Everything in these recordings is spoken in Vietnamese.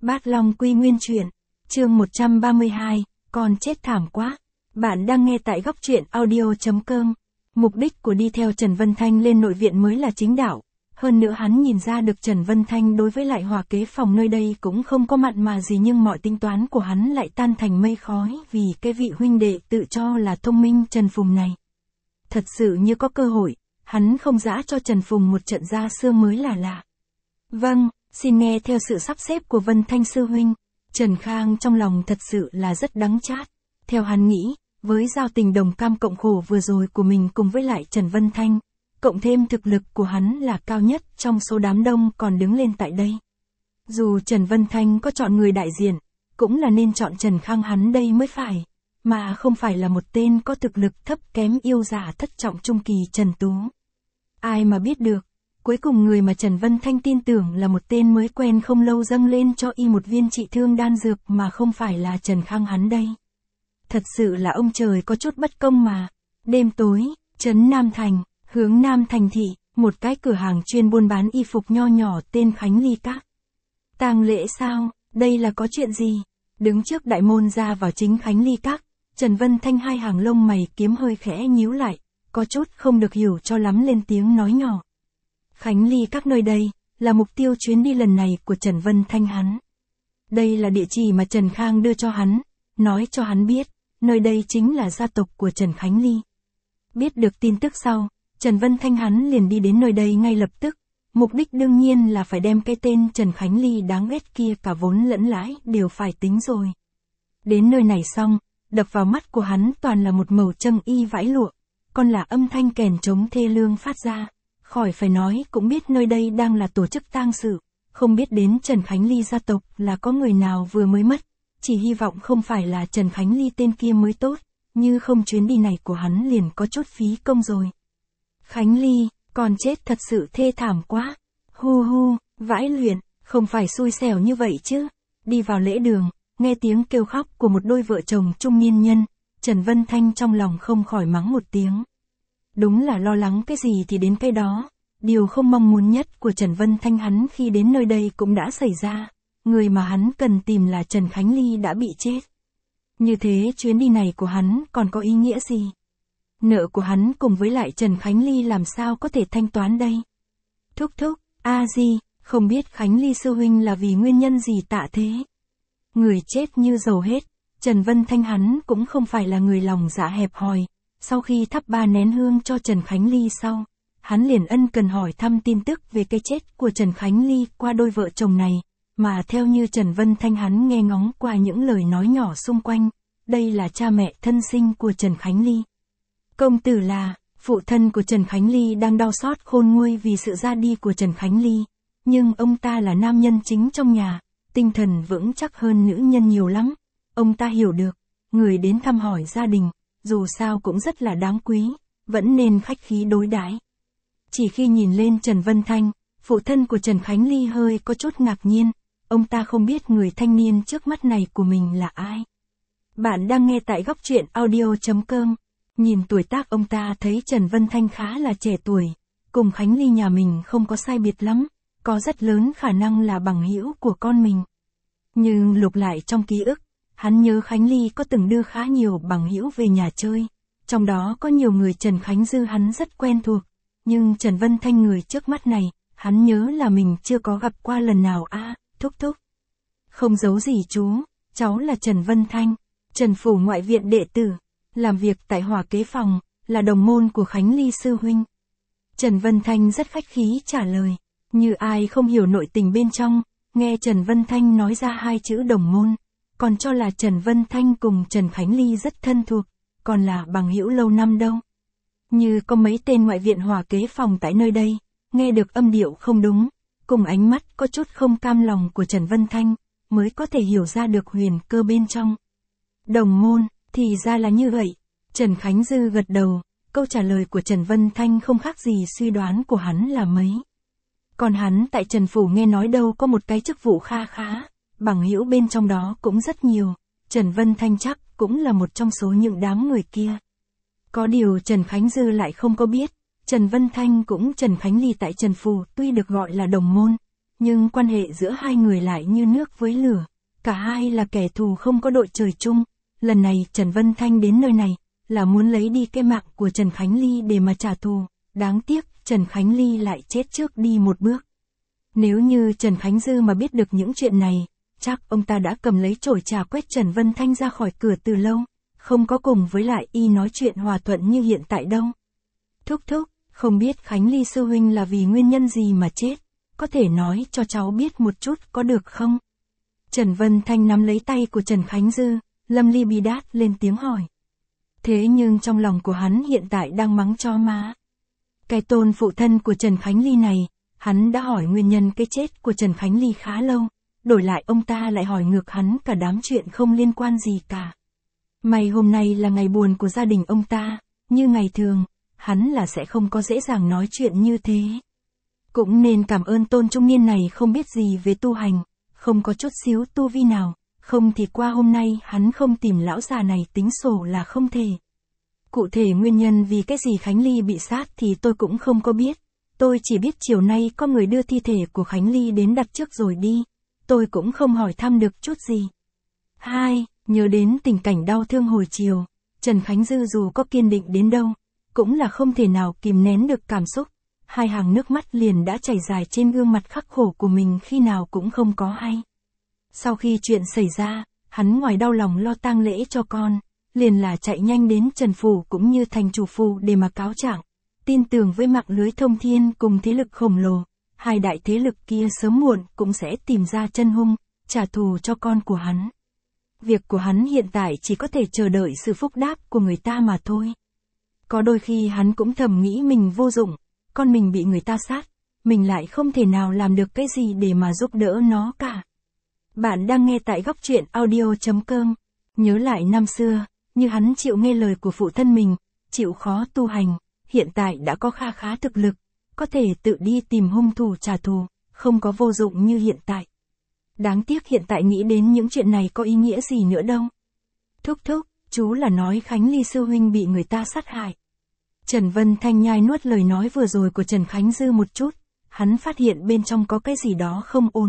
Bát Long Quy Nguyên Truyện, chương 132, con chết thảm quá. Bạn đang nghe tại góc truyện audio.com. Mục đích của đi theo Trần Vân Thanh lên nội viện mới là chính đạo. Hơn nữa hắn nhìn ra được Trần Vân Thanh đối với lại Hòa Kế Phòng nơi đây cũng không có mặn mà gì, nhưng mọi tính toán của hắn lại tan thành mây khói vì cái vị huynh đệ tự cho là thông minh Trần Phùng này. Thật sự như có cơ hội, hắn không giã cho Trần Phùng một trận ra xương mới là lạ. Vâng, xin nghe theo sự sắp xếp của Vân Thanh sư huynh. Trần Khang trong lòng thật sự là rất đắng chát. Theo hắn nghĩ, với giao tình đồng cam cộng khổ vừa rồi của mình cùng với lại Trần Vân Thanh, cộng thêm thực lực của hắn là cao nhất trong số đám đông còn đứng lên tại đây. Dù Trần Vân Thanh có chọn người đại diện, cũng là nên chọn Trần Khang hắn đây mới phải, mà không phải là một tên có thực lực thấp kém yêu dạ thất trọng trung kỳ Trần Tú. Ai mà biết được, cuối cùng người mà Trần Vân Thanh tin tưởng là một tên mới quen không lâu dâng lên cho y một viên trị thương đan dược mà không phải là Trần Khang hắn đây. Thật sự là ông trời có chút bất công mà. Đêm tối, trấn Nam Thành, hướng Nam Thành thị, một cái cửa hàng chuyên buôn bán y phục nho nhỏ tên Khánh Ly Các. Tang lễ sao, đây là có chuyện gì? Đứng trước đại môn ra vào chính Khánh Ly Các, Trần Vân Thanh hai hàng lông mày kiếm hơi khẽ nhíu lại, có chút không được hiểu cho lắm lên tiếng nói nhỏ. Khánh Ly Các nơi đây, là mục tiêu chuyến đi lần này của Trần Vân Thanh hắn. Đây là địa chỉ mà Trần Khang đưa cho hắn, nói cho hắn biết, nơi đây chính là gia tộc của Trần Khánh Ly. Biết được tin tức sau, Trần Vân Thanh hắn liền đi đến nơi đây ngay lập tức, mục đích đương nhiên là phải đem cái tên Trần Khánh Ly đáng ghét kia cả vốn lẫn lãi đều phải tính rồi. Đến nơi này xong, đập vào mắt của hắn toàn là một màu trâng y vải lụa, còn là âm thanh kèn trống thê lương phát ra. Khỏi phải nói cũng biết nơi đây đang là tổ chức tang sự, không biết đến Trần Khánh Ly gia tộc là có người nào vừa mới mất, chỉ hy vọng không phải là Trần Khánh Ly tên kia mới tốt, như không chuyến đi này của hắn liền có chút phí công rồi. Khánh Ly, còn chết thật sự thê thảm quá. Hu hu, vãi luyện, không phải xui xẻo như vậy chứ. Đi vào lễ đường, nghe tiếng kêu khóc của một đôi vợ chồng trung niên nhân, Trần Vân Thanh trong lòng không khỏi mắng một tiếng. Đúng là lo lắng cái gì thì đến cái đó. Điều không mong muốn nhất của Trần Vân Thanh hắn khi đến nơi đây cũng đã xảy ra. Người mà hắn cần tìm là Trần Khánh Ly đã bị chết. Như thế chuyến đi này của hắn còn có ý nghĩa gì? Nợ của hắn cùng với lại Trần Khánh Ly làm sao có thể thanh toán đây? Thúc thúc, Di, không biết Khánh Ly sư huynh là vì nguyên nhân gì tạ thế? Người chết như dầu hết, Trần Vân Thanh hắn cũng không phải là người lòng dạ hẹp hòi. Sau khi thắp 3 nén hương cho Trần Khánh Ly sau, hắn liền ân cần hỏi thăm tin tức về cái chết của Trần Khánh Ly qua đôi vợ chồng này, mà theo như Trần Vân Thanh hắn nghe ngóng qua những lời nói nhỏ xung quanh, đây là cha mẹ thân sinh của Trần Khánh Ly. Công tử là, phụ thân của Trần Khánh Ly đang đau xót khôn nguôi vì sự ra đi của Trần Khánh Ly, nhưng ông ta là nam nhân chính trong nhà, tinh thần vững chắc hơn nữ nhân nhiều lắm. Ông ta hiểu được, người đến thăm hỏi gia đình, dù sao cũng rất là đáng quý, vẫn nên khách khí đối đãi. Chỉ khi nhìn lên Trần Vân Thanh, phụ thân của Trần Khánh Ly hơi có chút ngạc nhiên, ông ta không biết người thanh niên trước mắt này của mình là ai. Bạn đang nghe tại góc truyện audio.com. Nhìn tuổi tác ông ta thấy Trần Vân Thanh khá là trẻ tuổi, cùng Khánh Ly nhà mình không có sai biệt lắm, có rất lớn khả năng là bằng hữu của con mình. Nhưng lục lại trong ký ức, hắn nhớ Khánh Ly có từng đưa khá nhiều bằng hữu về nhà chơi, trong đó có nhiều người Trần Khánh Dư hắn rất quen thuộc, nhưng Trần Vân Thanh người trước mắt này, hắn nhớ là mình chưa có gặp qua lần nào. Thúc thúc. Không giấu gì chú, cháu là Trần Vân Thanh, Trần Phủ ngoại viện đệ tử, làm việc tại Hòa Kế Phòng, là đồng môn của Khánh Ly sư huynh. Trần Vân Thanh rất khách khí trả lời, như ai không hiểu nội tình bên trong, nghe Trần Vân Thanh nói ra 2 chữ đồng môn, còn cho là Trần Vân Thanh cùng Trần Khánh Ly rất thân thuộc, còn là bằng hữu lâu năm đâu. Như có mấy tên ngoại viện Hòa Kế Phòng tại nơi đây, nghe được âm điệu không đúng, cùng ánh mắt có chút không cam lòng của Trần Vân Thanh, mới có thể hiểu ra được huyền cơ bên trong. Đồng môn, thì ra là như vậy. Trần Khánh Dư gật đầu, câu trả lời của Trần Vân Thanh không khác gì suy đoán của hắn là mấy. Còn hắn tại Trần Phủ nghe nói đâu có một cái chức vụ kha khá, bằng hữu bên trong đó cũng rất nhiều, Trần Vân Thanh chắc cũng là một trong số những đám người kia. Có điều Trần Khánh Dư lại không có biết, Trần Vân Thanh cũng Trần Khánh Ly tại Trần Phủ tuy được gọi là đồng môn, nhưng quan hệ giữa hai người lại như nước với lửa. Cả hai là kẻ thù không có đội trời chung. Lần này Trần Vân Thanh đến nơi này, là muốn lấy đi cái mạng của Trần Khánh Ly để mà trả thù. Đáng tiếc, Trần Khánh Ly lại chết trước đi một bước. Nếu như Trần Khánh Dư mà biết được những chuyện này, chắc ông ta đã cầm lấy chổi trà quét Trần Vân Thanh ra khỏi cửa từ lâu, không có cùng với lại y nói chuyện hòa thuận như hiện tại đâu. Thúc thúc, không biết Khánh Ly sư huynh là vì nguyên nhân gì mà chết, có thể nói cho cháu biết một chút có được không? Trần Vân Thanh nắm lấy tay của Trần Khánh Dư, lâm ly bi đát lên tiếng hỏi. Thế nhưng trong lòng của hắn hiện tại đang mắng cho má. Cái tôn phụ thân của Trần Khánh Ly này, hắn đã hỏi nguyên nhân cái chết của Trần Khánh Ly khá lâu, đổi lại ông ta lại hỏi ngược hắn cả đám chuyện không liên quan gì cả. May hôm nay là ngày buồn của gia đình ông ta, như ngày thường, hắn là sẽ không có dễ dàng nói chuyện như thế. Cũng nên cảm ơn tôn trung niên này không biết gì về tu hành, không có chút xíu tu vi nào, không thì qua hôm nay hắn không tìm lão già này tính sổ là không thể. Cụ thể nguyên nhân vì cái gì Khánh Ly bị sát thì tôi cũng không có biết, tôi chỉ biết chiều nay có người đưa thi thể của Khánh Ly đến đặt trước rồi đi, tôi cũng không hỏi thăm được chút gì. 2. Nhớ đến tình cảnh đau thương hồi chiều, Trần Khánh Dư dù có kiên định đến đâu, cũng là không thể nào kìm nén được cảm xúc, hai hàng nước mắt liền đã chảy dài trên gương mặt khắc khổ của mình khi nào cũng không có hay. Sau khi chuyện xảy ra, hắn ngoài đau lòng lo tang lễ cho con, liền là chạy nhanh đến Trần Phủ cũng như thành chủ phủ để mà cáo trạng, tin tưởng với mạng lưới thông thiên cùng thế lực khổng lồ, hai đại thế lực kia sớm muộn cũng sẽ tìm ra chân hung, trả thù cho con của hắn. Việc của hắn hiện tại chỉ có thể chờ đợi sự phúc đáp của người ta mà thôi. Có đôi khi hắn cũng thầm nghĩ mình vô dụng, con mình bị người ta sát, mình lại không thể nào làm được cái gì để mà giúp đỡ nó cả. Bạn đang nghe tại góc truyện audio.com. Nhớ lại năm xưa, như hắn chịu nghe lời của phụ thân mình, chịu khó tu hành, hiện tại đã có kha khá thực lực, có thể tự đi tìm hung thủ trả thù, không có vô dụng như hiện tại. Đáng tiếc hiện tại nghĩ đến những chuyện này có ý nghĩa gì nữa đâu. Thúc thúc, chú là nói Khánh Ly sư huynh bị người ta sát hại. Trần Vân Thanh nhai nuốt lời nói vừa rồi của Trần Khánh Dư một chút, hắn phát hiện bên trong có cái gì đó không ổn.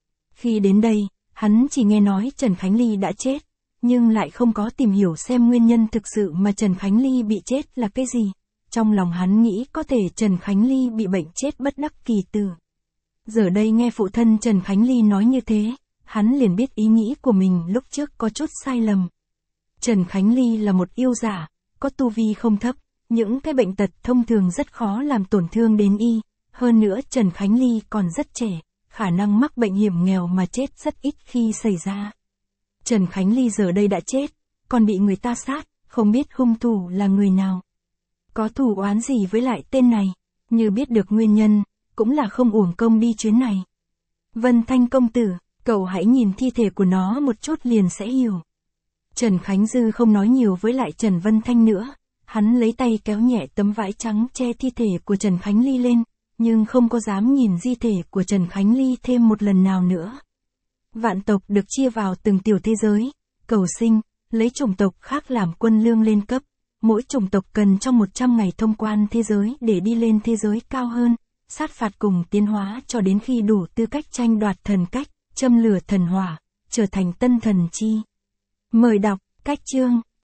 Khi đến đây, hắn chỉ nghe nói Trần Khánh Ly đã chết, nhưng lại không có tìm hiểu xem nguyên nhân thực sự mà Trần Khánh Ly bị chết là cái gì. Trong lòng hắn nghĩ có thể Trần Khánh Ly bị bệnh chết bất đắc kỳ tử. Giờ đây nghe phụ thân Trần Khánh Ly nói như thế, hắn liền biết ý nghĩ của mình lúc trước có chút sai lầm. Trần Khánh Ly là một yêu giả, có tu vi không thấp, những cái bệnh tật thông thường rất khó làm tổn thương đến y, hơn nữa Trần Khánh Ly còn rất trẻ, khả năng mắc bệnh hiểm nghèo mà chết rất ít khi xảy ra. Trần Khánh Ly giờ đây đã chết, còn bị người ta sát, không biết hung thủ là người nào. Có thù oán gì với lại tên này, như biết được nguyên nhân, cũng là không uổng công đi chuyến này. Vân Thanh công tử, cậu hãy nhìn thi thể của nó một chút liền sẽ hiểu. Trần Khánh Dư không nói nhiều với lại Trần Vân Thanh nữa, hắn lấy tay kéo nhẹ tấm vải trắng che thi thể của Trần Khánh Ly lên, nhưng không có dám nhìn di thể của Trần Khánh Ly thêm một lần nào nữa. Vạn tộc được chia vào từng tiểu thế giới, cầu sinh, lấy chủng tộc khác làm quân lương lên cấp, mỗi chủng tộc cần trong 100 ngày thông quan thế giới để đi lên thế giới cao hơn, sát phạt cùng tiến hóa cho đến khi đủ tư cách tranh đoạt thần cách, châm lửa thần hỏa, trở thành tân thần chi. Mời đọc, cách chương.